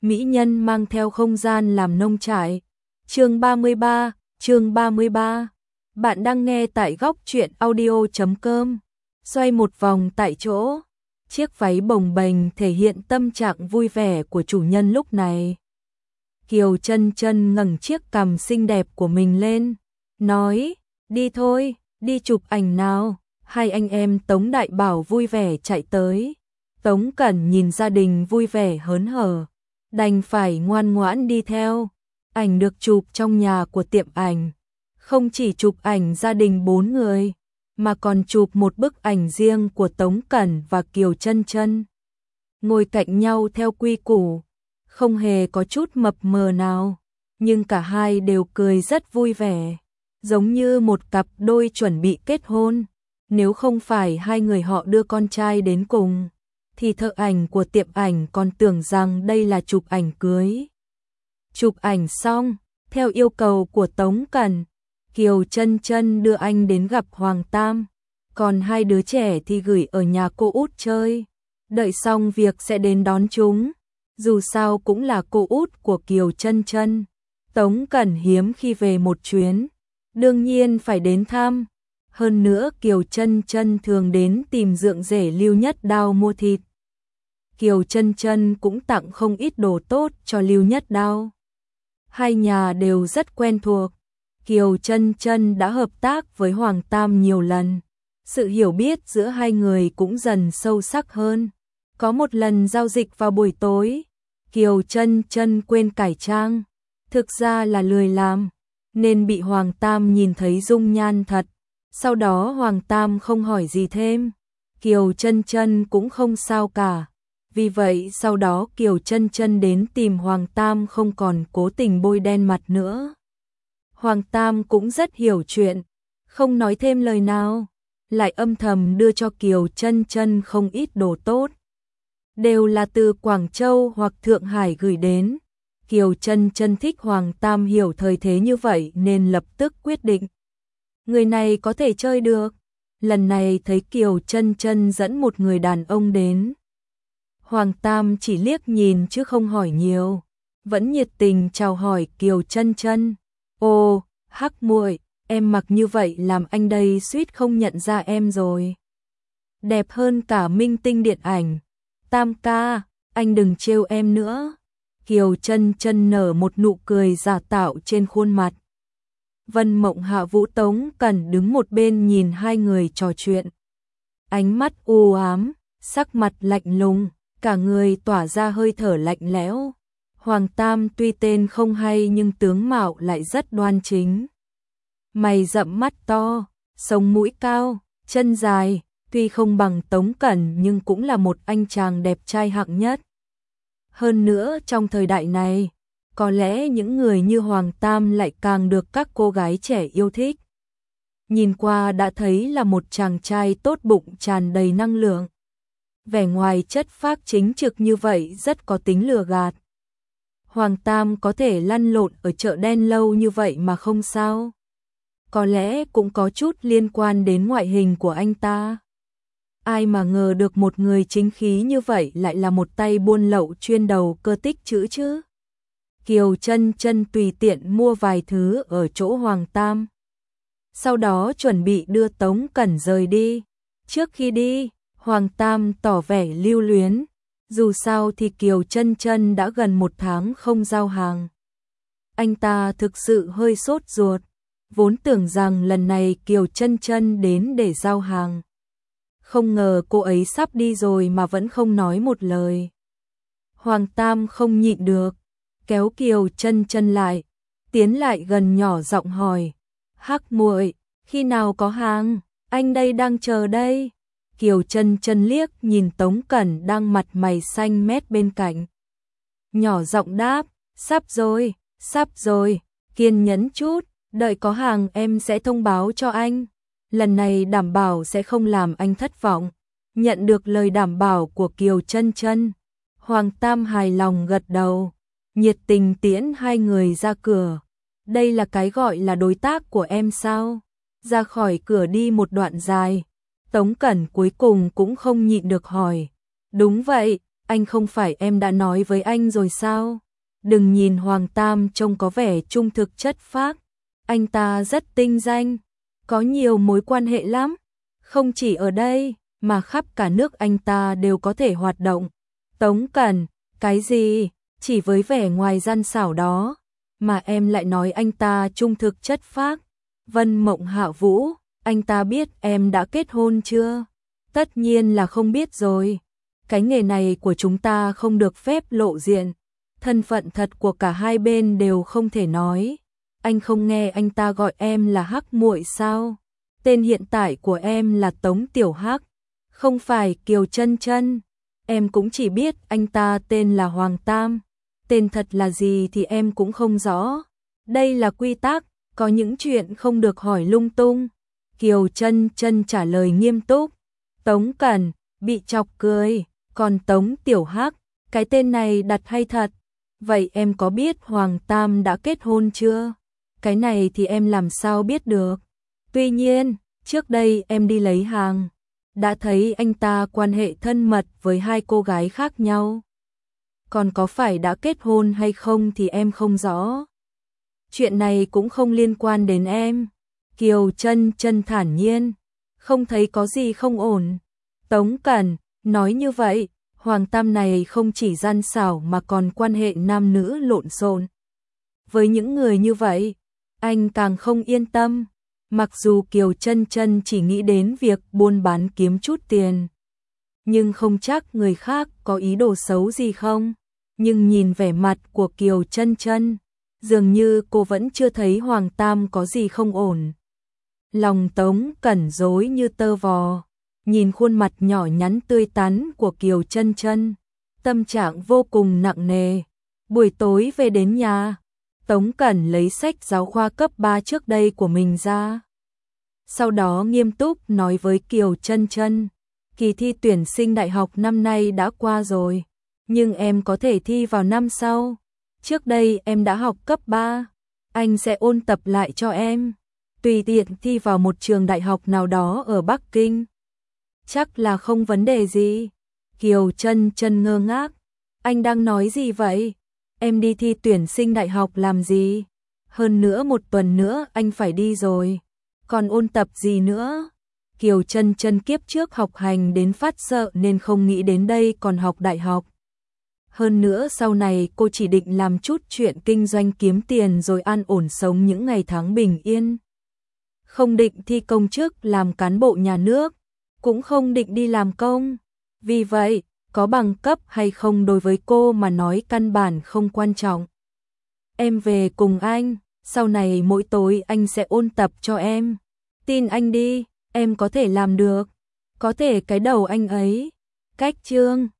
mỹ nhân mang theo không gian làm nông trại. Chương 33. Bạn đang nghe tại góc truyện audio.com. Xoay một vòng tại chỗ, chiếc váy bồng bềnh thể hiện tâm trạng vui vẻ của chủ nhân lúc này. Kiều Chân Chân ngẩng chiếc cằm xinh đẹp của mình lên, nói, đi thôi, đi chụp ảnh nào. Hai anh em Tống Đại Bảo vui vẻ chạy tới. Tống Cẩn nhìn gia đình vui vẻ hớn hở, đành phải ngoan ngoãn đi theo. Ảnh được chụp trong nhà của tiệm ảnh, không chỉ chụp ảnh gia đình 4 người, mà còn chụp một bức ảnh riêng của Tống Cẩn và Kiều Chân Chân. Ngồi cạnh nhau theo quy củ, không hề có chút mập mờ nào, nhưng cả hai đều cười rất vui vẻ, giống như một cặp đôi chuẩn bị kết hôn. Nếu không phải hai người họ đưa con trai đến cùng, thì thợ ảnh của tiệm ảnh còn tưởng rằng đây là chụp ảnh cưới. Chụp ảnh xong, theo yêu cầu của Tống Cẩn, Kiều Chân Chân đưa anh đến gặp Hoàng Tam, còn hai đứa trẻ thì gửi ở nhà cô út chơi. Đợi xong việc sẽ đến đón chúng, dù sao cũng là cô út của Kiều Chân Chân. Tống Cẩn hiếm khi về một chuyến, đương nhiên phải đến thăm. Hơn nữa Kiều Chân Chân thường đến tìm dượng rể Lưu Nhất Đao mua thịt. Kiều Chân Chân cũng tặng không ít đồ tốt cho Lưu Nhất Đao. Hai nhà đều rất quen thuộc. Kiều Chân Chân đã hợp tác với Hoàng Tam nhiều lần. Sự hiểu biết giữa hai người cũng dần sâu sắc hơn. Có một lần giao dịch vào buổi tối, Kiều Chân Chân quên cải trang. Thực ra là lười làm, nên bị Hoàng Tam nhìn thấy dung nhan thật. Sau đó Hoàng Tam không hỏi gì thêm, Kiều Chân Chân cũng không sao cả. Vì vậy sau đó Kiều Chân Chân đến tìm Hoàng Tam, không còn cố tình bôi đen mặt nữa. Hoàng Tam cũng rất hiểu chuyện, không nói thêm lời nào, lại âm thầm đưa cho Kiều Chân Chân không ít đồ tốt. Đều là từ Quảng Châu hoặc Thượng Hải gửi đến. Kiều Chân Chân thích Hoàng Tam hiểu thời thế như vậy nên lập tức quyết định, người này có thể chơi được. Lần này thấy Kiều Chân Chân dẫn một người đàn ông đến, Hoàng Tam chỉ liếc nhìn chứ không hỏi nhiều, vẫn nhiệt tình chào hỏi Kiều Chân Chân. Ô, Hắc muội, em mặc như vậy làm anh đây suýt không nhận ra em rồi. Đẹp hơn cả minh tinh điện ảnh. Tam ca, anh đừng trêu em nữa. Kiều Chân Chân nở một nụ cười giả tạo trên khuôn mặt. Vân Mộng Hạ Vũ Tống Cẩn đứng một bên nhìn hai người trò chuyện. Ánh mắt u ám, sắc mặt lạnh lùng, cả người tỏa ra hơi thở lạnh lẽo. Hoàng Tam tuy tên không hay nhưng tướng mạo lại rất đoan chính. Mày rậm mắt to, sống mũi cao, chân dài, tuy không bằng Tống Cẩn nhưng cũng là một anh chàng đẹp trai hạng nhất. Hơn nữa trong thời đại này, có lẽ những người như Hoàng Tam lại càng được các cô gái trẻ yêu thích. Nhìn qua đã thấy là một chàng trai tốt bụng tràn đầy năng lượng. Vẻ ngoài chất phác chính trực như vậy rất có tính lừa gạt. Hoàng Tam có thể lăn lộn ở chợ đen lâu như vậy mà không sao. Có lẽ cũng có chút liên quan đến ngoại hình của anh ta. Ai mà ngờ được một người chính khí như vậy lại là một tay buôn lậu chuyên đầu cơ tích trữ chứ. Kiều Chân Chân tùy tiện mua vài thứ ở chỗ Hoàng Tam. Sau đó chuẩn bị đưa Tống Cẩn rời đi. Trước khi đi, Hoàng Tam tỏ vẻ lưu luyến. Dù sao thì Kiều Chân Chân đã gần 1 tháng không giao hàng. Anh ta thực sự hơi sốt ruột, vốn tưởng rằng lần này Kiều Chân Chân đến để giao hàng. Không ngờ cô ấy sắp đi rồi mà vẫn không nói một lời. Hoàng Tam không nhịn được, kéo Kiều Chân Chân lại, tiến lại gần nhỏ giọng hỏi, Hắc muội, khi nào có hàng, anh đây đang chờ đây. Kiều Chân Chân liếc nhìn Tống Cẩn đang mặt mày xanh mét bên cạnh. Nhỏ giọng đáp, sắp rồi, kiên nhẫn chút, đợi có hàng em sẽ thông báo cho anh. Lần này đảm bảo sẽ không làm anh thất vọng. Nhận được lời đảm bảo của Kiều Chân Chân, Hoàng Tam hài lòng gật đầu, nhiệt tình tiễn hai người ra cửa. Đây là cái gọi là đối tác của em sao? Ra khỏi cửa đi một đoạn dài, Tống Cẩn cuối cùng cũng không nhịn được hỏi. Đúng vậy, Anh không phải em đã nói với anh rồi sao? Đừng nhìn Hoàng Tam trông có vẻ trung thực chất phác, anh ta rất tinh danh, có nhiều mối quan hệ lắm, không chỉ ở đây, mà khắp cả nước anh ta đều có thể hoạt động. Tống Cẩn, cái gì? Chỉ với vẻ ngoài gian xảo đó, mà em lại nói anh ta trung thực chất phác. Vân Mộng Hạ Vũ, anh ta biết em đã kết hôn chưa? Tất nhiên là không biết rồi. Cái nghề này của chúng ta không được phép lộ diện. Thân phận thật của cả hai bên đều không thể nói. Anh không nghe anh ta gọi em là Hắc muội sao? Tên hiện tại của em là Tống Tiểu Hắc, không phải Kiều Chân Chân. Em cũng chỉ biết anh ta tên là Hoàng Tam. Tên thật là gì thì em cũng không rõ. Đây là quy tắc, có những chuyện không được hỏi lung tung. Kiều Chân Chân trả lời nghiêm túc. Tống Cẩn bị chọc cười, còn Tống Tiểu Hắc, cái tên này đặt hay thật. Vậy em có biết Hoàng Tam đã kết hôn chưa? Cái này thì em làm sao biết được. Tuy nhiên, trước đây em đi lấy hàng, đã thấy anh ta quan hệ thân mật với hai cô gái khác nhau. Còn có phải đã kết hôn hay không thì em không rõ. Chuyện này cũng không liên quan đến em. Kiều Chân Chân thản nhiên, không thấy có gì không ổn. Tống Cẩn nói như vậy, Hoàng Tam này không chỉ gian xảo mà còn quan hệ nam nữ lộn xộn. Với những người như vậy, anh càng không yên tâm. Mặc dù Kiều Chân Chân chỉ nghĩ đến việc buôn bán kiếm chút tiền, nhưng không chắc người khác có ý đồ xấu gì không. Nhưng nhìn vẻ mặt của Kiều Chân Chân, dường như cô vẫn chưa thấy Hoàng Tam có gì không ổn. Lòng Tống Cẩn rối như tơ vò, nhìn khuôn mặt nhỏ nhắn tươi tắn của Kiều Chân Chân, tâm trạng vô cùng nặng nề. Buổi tối về đến nhà, Tống Cẩn lấy sách giáo khoa cấp 3 trước đây của mình ra. Sau đó nghiêm túc nói với Kiều Chân Chân, kỳ thi tuyển sinh đại học năm nay đã qua rồi, nhưng em có thể thi vào năm sau. Trước đây em đã học cấp 3, anh sẽ ôn tập lại cho em, tùy tiện thi vào một trường đại học nào đó ở Bắc Kinh. Chắc là không vấn đề gì. Kiều Chân Chân ngơ ngác, anh đang nói gì vậy? Em đi thi tuyển sinh đại học làm gì? Hơn nữa một tuần nữa anh phải đi rồi, còn ôn tập gì nữa? Kiều Chân Chân kiếp trước học hành đến phát sợ nên không nghĩ đến đây còn học đại học. Hơn nữa sau này cô chỉ định làm chút chuyện kinh doanh kiếm tiền rồi an ổn sống những ngày tháng bình yên. Không định thi công chức làm cán bộ nhà nước, cũng không định đi làm công. Vì vậy, có bằng cấp hay không đối với cô mà nói căn bản không quan trọng. Em về cùng anh, sau này mỗi tối anh sẽ ôn tập cho em. Tin anh đi, em có thể làm được. Có thể cái đầu anh ấy. Cách chương